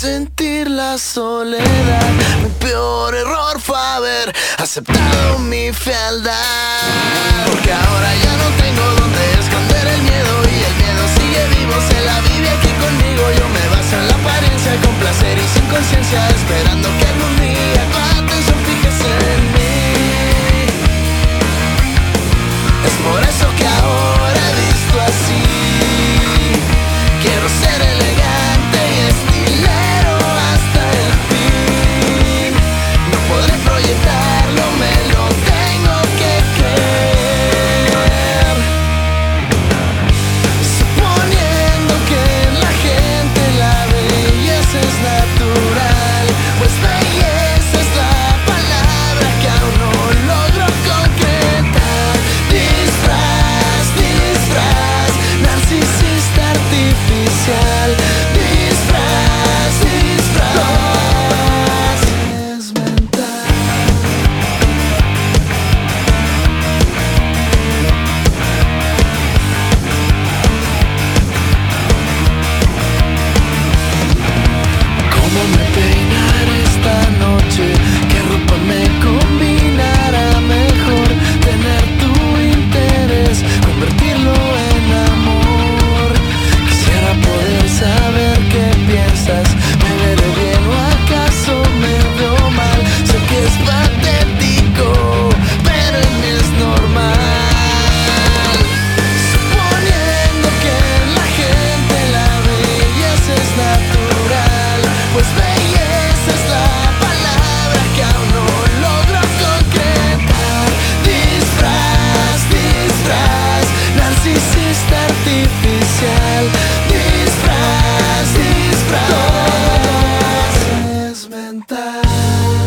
sentir la soledad. Mi peor error fue haber aceptado mi fealdad, porque ahora ya no tengo donde esconder el miedo, y el miedo sigue vivo, se la vive aquí conmigo. Yo me baso en la apariencia, con placer y sin conciencia, esperando que algún día tu atención fíjese en mí. Es por eso que ahora he visto así. Quiero ser elegante y estilero hasta el fin. No podré proyectarlo, me lo tengo que creer. Suponiendo que en la gente la belleza es natural, pues belleza es la palabra que aún no logro concretar. Disfraz, disfraz, narcisista artificial. Disfraz, disfraz, es mental. ¿Cómo me peinaré esta noche? ¿Qué ropa me combinará mejor? Tener tu interés, convertirlo en amor. Quisiera poder saber qué piensas. ¿Me veré bien o acaso me veo mal? Sé que es patético, pero en mí es normal. Suponiendo que en la gente la belleza es natural, pues belleza es la palabra que aún no logro concretar. Disfraz, disfraz, narcisista artificial. Disfraz, disfraz, es mental.